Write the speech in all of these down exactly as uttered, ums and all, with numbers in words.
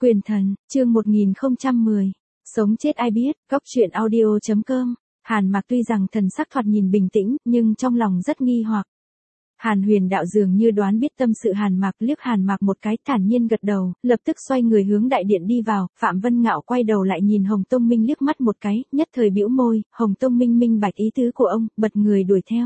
Quyền thần, chương một nghìn không trăm mười. Sống chết ai biết, góc truyện audio chấm com. Hàn Mạc tuy rằng thần sắc thoạt nhìn bình tĩnh, nhưng trong lòng rất nghi hoặc. Hàn Huyền Đạo dường như đoán biết tâm sự Hàn Mạc, liếc Hàn Mạc một cái, thản nhiên gật đầu, lập tức xoay người hướng đại điện đi vào. Phạm Vân Ngạo quay đầu lại nhìn Hồng Tông Minh liếc mắt một cái, nhất thời bĩu môi. Hồng Tông Minh minh bạch ý tứ của ông, bật người đuổi theo.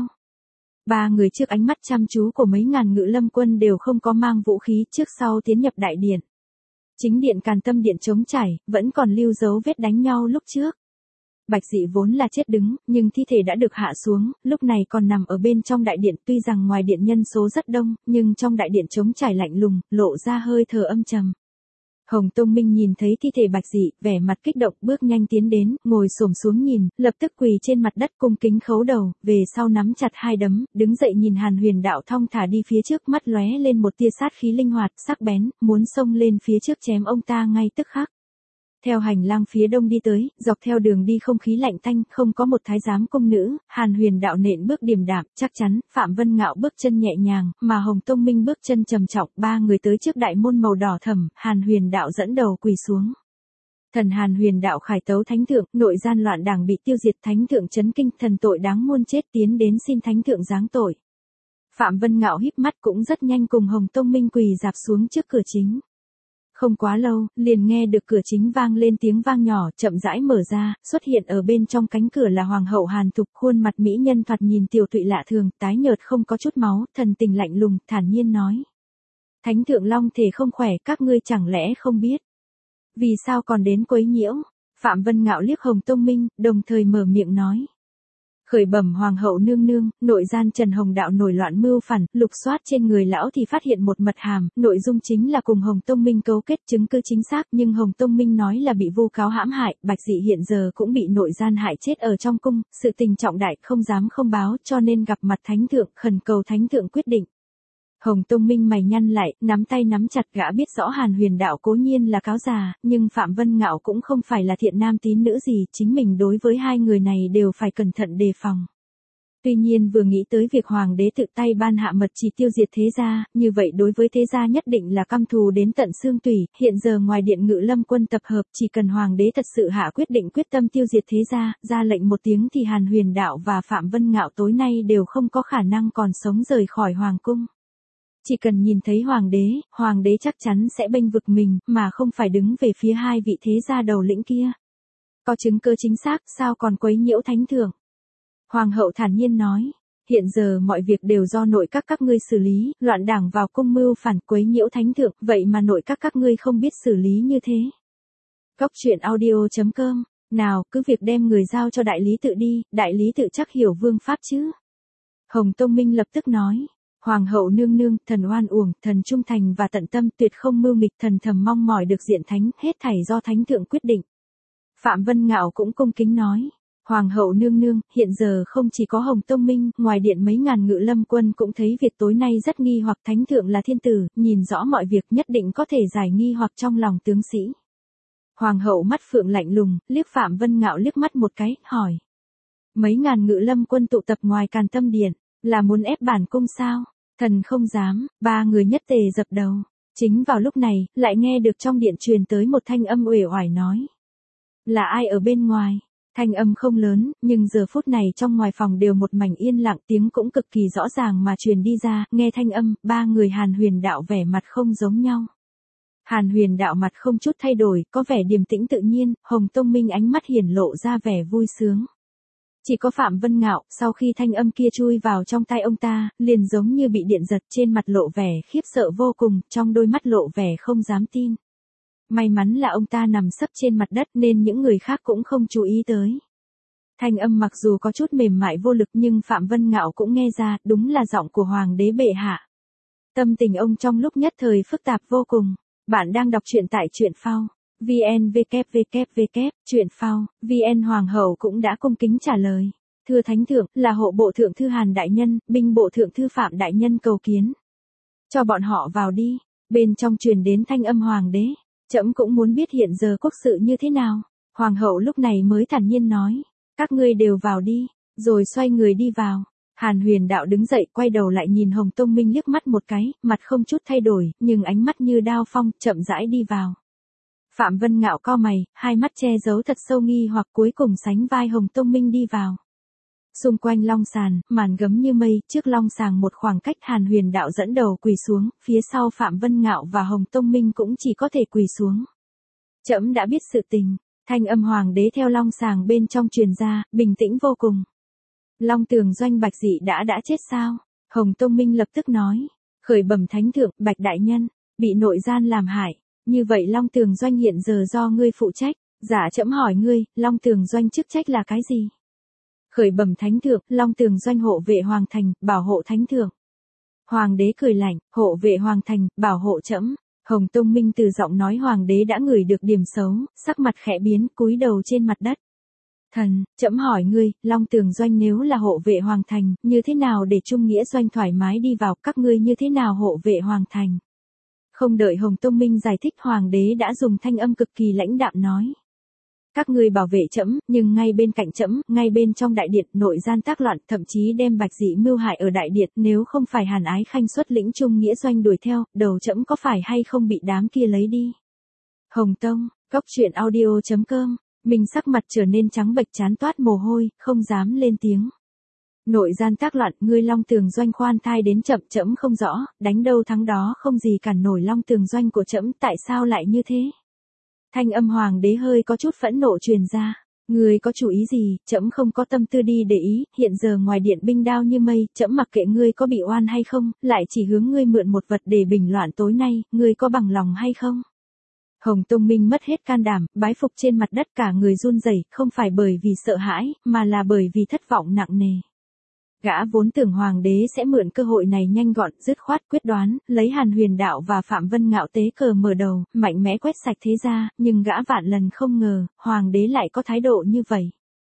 Ba người trước ánh mắt chăm chú của mấy ngàn ngự lâm quân đều không có mang vũ khí, trước sau tiến nhập đại điện. Chính điện Càn Tâm điện trống trải, vẫn còn lưu dấu vết đánh nhau lúc trước. Bạch Dị vốn là chết đứng, nhưng thi thể đã được hạ xuống, lúc này còn nằm ở bên trong đại điện, tuy rằng ngoài điện nhân số rất đông, nhưng trong đại điện trống trải lạnh lùng, lộ ra hơi thở âm trầm. Hồng Tông Minh nhìn thấy thi thể Bạch Dị, vẻ mặt kích động, bước nhanh tiến đến, ngồi xổm xuống nhìn, lập tức quỳ trên mặt đất cung kính khấu đầu, về sau nắm chặt hai đấm, đứng dậy nhìn Hàn Huyền Đạo thong thả đi phía trước, mắt lóe lên một tia sát khí linh hoạt, sắc bén, muốn xông lên phía trước chém ông ta ngay tức khắc. Theo hành lang phía đông đi tới, dọc theo đường đi không khí lạnh tanh, không có một thái giám cung nữ, Hàn Huyền Đạo nện bước điềm đạm, chắc chắn, Phạm Vân Ngạo bước chân nhẹ nhàng, mà Hồng Tông Minh bước chân trầm trọng, ba người tới trước đại môn màu đỏ thẫm, Hàn Huyền Đạo dẫn đầu quỳ xuống. Thần Hàn Huyền Đạo khải tấu thánh thượng, nội gian loạn đảng bị tiêu diệt, thánh thượng chấn kinh, thần tội đáng muôn chết, tiến đến xin thánh thượng giáng tội. Phạm Vân Ngạo híp mắt cũng rất nhanh cùng Hồng Tông Minh quỳ dạp xuống trước cửa chính. Không quá lâu, liền nghe được cửa chính vang lên tiếng vang nhỏ, chậm rãi mở ra, xuất hiện ở bên trong cánh cửa là Hoàng hậu Hàn Thục, khuôn mặt mỹ nhân thoạt nhìn tiều tụy lạ thường, tái nhợt không có chút máu, thần tình lạnh lùng, thản nhiên nói. Thánh thượng long thể không khỏe, các ngươi chẳng lẽ không biết? Vì sao còn đến quấy nhiễu? Phạm Vân Ngạo liếc Hồng Tông Minh, đồng thời mở miệng nói. Khởi bẩm Hoàng hậu nương nương, nội gian Trần Hồng Đạo nổi loạn mưu phản, lục soát trên người lão thì phát hiện một mật hàm, nội dung chính là cùng Hồng Tông Minh cấu kết, chứng cứ chính xác, nhưng Hồng Tông Minh nói là bị vu cáo hãm hại, Bạch Dị hiện giờ cũng bị nội gian hại chết ở trong cung, sự tình trọng đại không dám không báo, cho nên gặp mặt thánh thượng, khẩn cầu thánh thượng quyết định. Hồng Tông Minh mày nhăn lại, nắm tay nắm chặt, gã biết rõ Hàn Huyền Đạo cố nhiên là cáo già, nhưng Phạm Vân Ngạo cũng không phải là thiện nam tín nữ gì, chính mình đối với hai người này đều phải cẩn thận đề phòng. Tuy nhiên vừa nghĩ tới việc Hoàng đế tự tay ban hạ mật chỉ tiêu diệt thế gia, như vậy đối với thế gia nhất định là căm thù đến tận xương tủy, hiện giờ ngoài điện ngự lâm quân tập hợp, chỉ cần Hoàng đế thật sự hạ quyết định quyết tâm tiêu diệt thế gia, ra lệnh một tiếng thì Hàn Huyền Đạo và Phạm Vân Ngạo tối nay đều không có khả năng còn sống rời khỏi Hoàng cung. Chỉ cần nhìn thấy Hoàng đế, Hoàng đế chắc chắn sẽ bênh vực mình, mà không phải đứng về phía hai vị thế gia đầu lĩnh kia. Có chứng cứ chính xác, sao còn quấy nhiễu thánh thượng? Hoàng hậu thản nhiên nói, hiện giờ mọi việc đều do nội các các ngươi xử lý, loạn đảng vào cung mưu phản quấy nhiễu thánh thượng, vậy mà nội các các ngươi không biết xử lý như thế. Góc truyện audio chấm com, nào, cứ việc đem người giao cho đại lý tự đi, đại lý tự chắc hiểu vương pháp chứ. Hồng Tông Minh lập tức nói. Hoàng hậu nương nương, thần oan uổng, thần trung thành và tận tâm, tuyệt không mưu nghịch, thần thầm mong mỏi được diện thánh, hết thảy do thánh thượng quyết định. Phạm Vân Ngạo cũng cung kính nói. Hoàng hậu nương nương, hiện giờ không chỉ có Hồng Tông Minh, ngoài điện mấy ngàn ngự lâm quân cũng thấy việc tối nay rất nghi hoặc, thánh thượng là thiên tử, nhìn rõ mọi việc nhất định có thể giải nghi hoặc trong lòng tướng sĩ. Hoàng hậu mắt phượng lạnh lùng, liếc Phạm Vân Ngạo liếc mắt một cái, hỏi. Mấy ngàn ngự lâm quân tụ tập ngoài Càn Tâm điện, là muốn ép bản cung sao? Thần không dám, ba người nhất tề dập đầu. Chính vào lúc này, lại nghe được trong điện truyền tới một thanh âm uể oải nói. Là ai ở bên ngoài? Thanh âm không lớn, nhưng giờ phút này trong ngoài phòng đều một mảnh yên lặng, tiếng cũng cực kỳ rõ ràng mà truyền đi ra, nghe thanh âm, ba người Hàn Huyền Đạo vẻ mặt không giống nhau. Hàn Huyền Đạo mặt không chút thay đổi, có vẻ điềm tĩnh tự nhiên, Hồng Tông Minh ánh mắt hiển lộ ra vẻ vui sướng. Chỉ có Phạm Vân Ngạo, sau khi thanh âm kia chui vào trong tay ông ta, liền giống như bị điện giật, trên mặt lộ vẻ khiếp sợ vô cùng, trong đôi mắt lộ vẻ không dám tin. May mắn là ông ta nằm sấp trên mặt đất nên những người khác cũng không chú ý tới. Thanh âm mặc dù có chút mềm mại vô lực nhưng Phạm Vân Ngạo cũng nghe ra, đúng là giọng của Hoàng đế bệ hạ. Tâm tình ông trong lúc nhất thời phức tạp vô cùng. Bạn đang đọc truyện tại truyện phao. vn vê vê vê vê truyện phao, vn Hoàng hậu cũng đã cung kính trả lời. Thưa thánh thượng, là hộ bộ thượng thư Hàn đại nhân, binh bộ thượng thư Phạm đại nhân cầu kiến. Cho bọn họ vào đi. Bên trong truyền đến thanh âm Hoàng đế. Trẫm cũng muốn biết hiện giờ quốc sự như thế nào. Hoàng hậu lúc này mới thản nhiên nói. Các ngươi đều vào đi. Rồi xoay người đi vào. Hàn Huyền Đạo đứng dậy, quay đầu lại nhìn Hồng Tông Minh liếc mắt một cái, mặt không chút thay đổi, nhưng ánh mắt như đao phong, chậm rãi đi vào. Phạm Vân Ngạo cau mày, hai mắt che giấu thật sâu nghi hoặc cuối cùng sánh vai Hồng Tông Minh đi vào. Xung quanh long sàn, màn gấm như mây, trước long sàng một khoảng cách Hàn Huyền Đạo dẫn đầu quỳ xuống, phía sau Phạm Vân Ngạo và Hồng Tông Minh cũng chỉ có thể quỳ xuống. Trẫm đã biết sự tình, thanh âm hoàng đế theo long sàng bên trong truyền ra, bình tĩnh vô cùng. Long Tường Doanh Bạch Dị đã đã chết sao? Hồng Tông Minh lập tức nói, khởi bẩm thánh thượng, Bạch đại nhân bị nội gian làm hại, như vậy Long Tường Doanh hiện giờ do ngươi phụ trách. Dạ trẫm hỏi ngươi, Long Tường Doanh chức trách là cái gì? Khởi bẩm thánh thượng, Long Tường Doanh hộ vệ hoàng thành, bảo hộ thánh thượng. Hoàng đế cười lạnh, hộ vệ hoàng thành, bảo hộ trẫm. Hồng Tông Minh từ giọng nói hoàng đế đã ngửi được điểm xấu, sắc mặt khẽ biến, cúi đầu trên mặt đất. Thần, trẫm hỏi ngươi, Long Tường Doanh nếu là hộ vệ hoàng thành, như thế nào để Trung Nghĩa Doanh thoải mái đi vào, các ngươi như thế nào hộ vệ hoàng thành? Không đợi Hồng Tông Minh giải thích, hoàng đế đã dùng thanh âm cực kỳ lãnh đạm nói. Các ngươi bảo vệ trẫm, nhưng ngay bên cạnh trẫm, ngay bên trong đại điện, nội gian tác loạn, thậm chí đem Bạch Dị mưu hại ở đại điện, nếu không phải Hàn Ái Khanh xuất lĩnh Trung Nghĩa Doanh đuổi theo, đầu trẫm có phải hay không bị đám kia lấy đi? Hồng Tông, Cốc Truyện Audio chấm com, mình sắc mặt trở nên trắng bệch, chán toát mồ hôi, không dám lên tiếng. Nội gian tác loạn, ngươi Long Tường Doanh khoan thai đến chậm, trẫm không rõ, đánh đâu thắng đó không gì cản nổi Long Tường Doanh của trẫm, tại sao lại như thế? Thanh âm hoàng đế hơi có chút phẫn nộ truyền ra. Ngươi có chủ ý gì, trẫm không có tâm tư đi để ý, hiện giờ ngoài điện binh đao như mây, trẫm mặc kệ ngươi có bị oan hay không, lại chỉ hướng ngươi mượn một vật để bình loạn tối nay, ngươi có bằng lòng hay không? Hồng Tông Minh mất hết can đảm, bái phục trên mặt đất, cả người run rẩy, không phải bởi vì sợ hãi, mà là bởi vì thất vọng nặng nề. Gã vốn tưởng hoàng đế sẽ mượn cơ hội này nhanh gọn, dứt khoát, quyết đoán, lấy Hàn Huyền Đạo và Phạm Vân Ngạo tế cờ mở đầu, mạnh mẽ quét sạch thế gia, nhưng gã vạn lần không ngờ, hoàng đế lại có thái độ như vậy.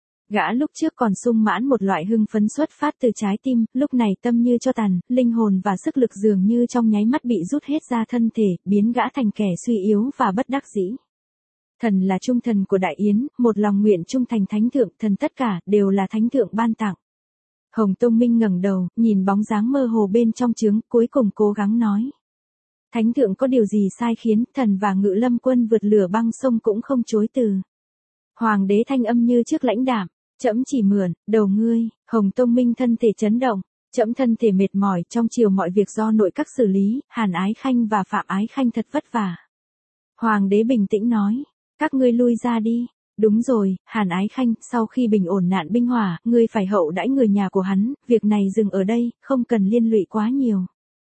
Gã lúc trước còn sung mãn một loại hưng phấn xuất phát từ trái tim, lúc này tâm như cho tàn, linh hồn và sức lực dường như trong nháy mắt bị rút hết ra thân thể, biến gã thành kẻ suy yếu và bất đắc dĩ. Thần là trung thần của Đại Yến, một lòng nguyện trung thành thánh thượng, thần tất cả, đều là thánh thượng ban tặng. Hồng Tông Minh ngẩng đầu, nhìn bóng dáng mơ hồ bên trong trướng, cuối cùng cố gắng nói. Thánh thượng có điều gì sai khiến, thần và Ngự Lâm quân vượt lửa băng sông cũng không chối từ. Hoàng đế thanh âm như trước lãnh đạm, trẫm chỉ mượn, đầu ngươi. Hồng Tông Minh thân thể chấn động, trẫm thân thể mệt mỏi, trong chiều mọi việc do nội các xử lý, Hàn Ái Khanh và Phạm Ái Khanh thật vất vả. Hoàng đế bình tĩnh nói, các ngươi lui ra đi. Đúng rồi, Hàn Ái Khanh, sau khi bình ổn nạn binh hỏa, ngươi phải hậu đãi người nhà của hắn, việc này dừng ở đây, không cần liên lụy quá nhiều.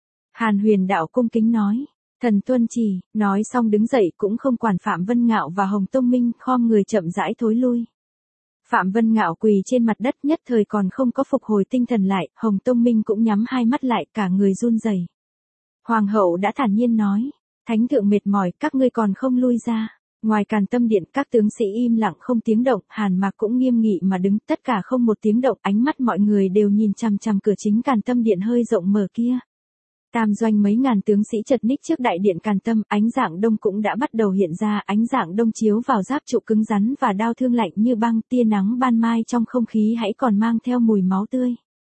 Hàn Huyền Đạo cung kính nói, thần tuân chỉ, nói xong đứng dậy cũng không quản Phạm Vân Ngạo và Hồng Tông Minh, khom người chậm rãi thối lui. Phạm Vân Ngạo quỳ trên mặt đất, nhất thời còn không có phục hồi tinh thần lại, Hồng Tông Minh cũng nhắm hai mắt lại, cả người run rẩy. Hoàng hậu đã thản nhiên nói, thánh thượng mệt mỏi, các ngươi còn không lui ra. Ngoài Càn Tâm điện, các tướng sĩ im lặng không tiếng động, Hàn Mạc cũng nghiêm nghị mà đứng, tất cả không một tiếng động, ánh mắt mọi người đều nhìn chằm chằm cửa chính Càn Tâm điện hơi rộng mở kia. Tam doanh mấy ngàn tướng sĩ chật ních trước đại điện Càn Tâm, ánh dạng đông cũng đã bắt đầu hiện ra, ánh dạng đông chiếu vào giáp trụ cứng rắn và đao thương lạnh như băng, tia nắng ban mai trong không khí hãy còn mang theo mùi máu tươi.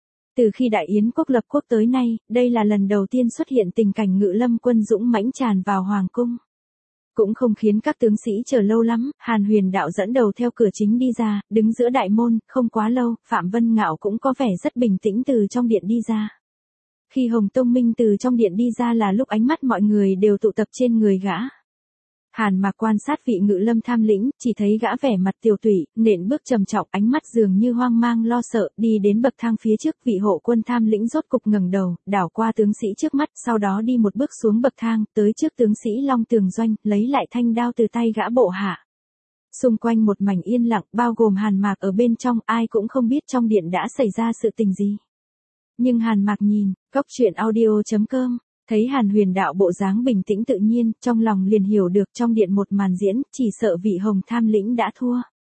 Từ khi Đại Yến quốc lập quốc tới nay, đây là lần đầu tiên xuất hiện tình cảnh Ngự Lâm quân dũng mãnh tràn vào hoàng cung. Cũng không khiến các tướng sĩ chờ lâu lắm, Hàn Huyền Đạo dẫn đầu theo cửa chính đi ra, đứng giữa đại môn, không quá lâu, Phạm Vân Ngạo cũng có vẻ rất bình tĩnh từ trong điện đi ra. Khi Hồng Tông Minh từ trong điện đi ra là lúc ánh mắt mọi người đều tụ tập trên người gã. Hàn Mạc quan sát vị Ngự Lâm tham lĩnh, chỉ thấy gã vẻ mặt tiều tụy, nện bước trầm trọng, ánh mắt dường như hoang mang lo sợ, đi đến bậc thang phía trước, vị hộ quân tham lĩnh rốt cục ngẩng đầu, đảo qua tướng sĩ trước mắt, sau đó đi một bước xuống bậc thang, tới trước tướng sĩ Long Tường Doanh, lấy lại thanh đao từ tay gã bộ hạ. Xung quanh một mảnh yên lặng, bao gồm Hàn Mạc ở bên trong, ai cũng không biết trong điện đã xảy ra sự tình gì. Nhưng Hàn Mạc nhìn, Cốc Truyện Audio chấm com, thấy Hàn Huyền Đạo bộ dáng bình tĩnh tự nhiên, trong lòng liền hiểu được trong điện một màn diễn, chỉ sợ vị Hồng tham lĩnh đã thua.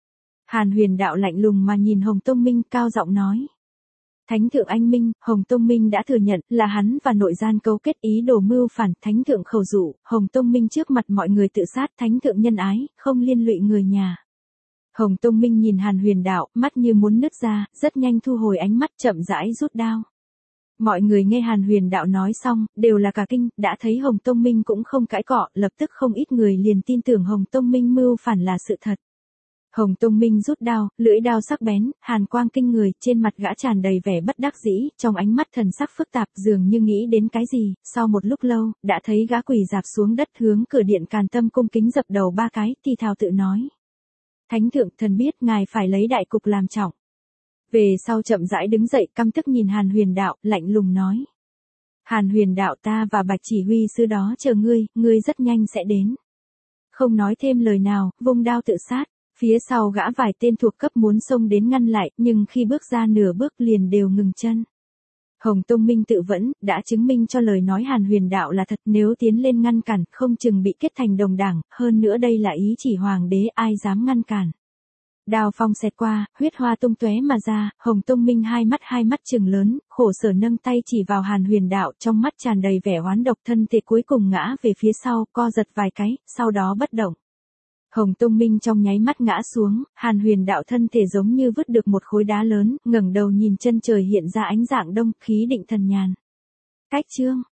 Hàn Huyền Đạo lạnh lùng mà nhìn Hồng Tông Minh, cao giọng nói. Thánh thượng anh minh, Hồng Tông Minh đã thừa nhận là hắn và nội gian cấu kết ý đồ mưu phản, thánh thượng khẩu dụ, Hồng Tông Minh trước mặt mọi người tự sát, thánh thượng nhân ái, không liên lụy người nhà. Hồng Tông Minh nhìn Hàn Huyền Đạo, mắt như muốn nứt ra, rất nhanh thu hồi ánh mắt, chậm rãi rút đao. Mọi người nghe Hàn Huyền Đạo nói xong, đều là cả kinh, đã thấy Hồng Tông Minh cũng không cãi cọ, lập tức không ít người liền tin tưởng Hồng Tông Minh mưu phản là sự thật. Hồng Tông Minh rút đao, lưỡi đao sắc bén, hàn quang kinh người, trên mặt gã tràn đầy vẻ bất đắc dĩ, trong ánh mắt thần sắc phức tạp dường như nghĩ đến cái gì, sau một lúc lâu, đã thấy gã quỳ dạp xuống đất hướng cửa điện Càn Tâm cung kính dập đầu ba cái, thì thào tự nói. Thánh thượng, thần biết ngài phải lấy đại cục làm trọng. Về sau chậm rãi đứng dậy, căm tức nhìn Hàn Huyền Đạo, lạnh lùng nói. Hàn Huyền Đạo, ta và Bạch chỉ huy sư đó chờ ngươi, ngươi rất nhanh sẽ đến. Không nói thêm lời nào, vung đao tự sát. Phía sau gã vài tên thuộc cấp muốn xông đến ngăn lại, nhưng khi bước ra nửa bước liền đều ngừng chân. Hồng Tông Minh tự vẫn, đã chứng minh cho lời nói Hàn Huyền Đạo là thật, nếu tiến lên ngăn cản, không chừng bị kết thành đồng đảng, hơn nữa đây là ý chỉ hoàng đế, ai dám ngăn cản. Đao phong xẹt qua, huyết hoa tung tóe mà ra, Hồng Tông Minh hai mắt hai mắt trừng lớn, khổ sở nâng tay chỉ vào Hàn Huyền Đạo, trong mắt tràn đầy vẻ oán độc, thân thể cuối cùng ngã về phía sau, co giật vài cái, sau đó bất động. Hồng Tông Minh trong nháy mắt ngã xuống, Hàn Huyền Đạo thân thể giống như vứt được một khối đá lớn, ngẩng đầu nhìn chân trời hiện ra ánh dạng đông, khí định thần nhàn. Cách chương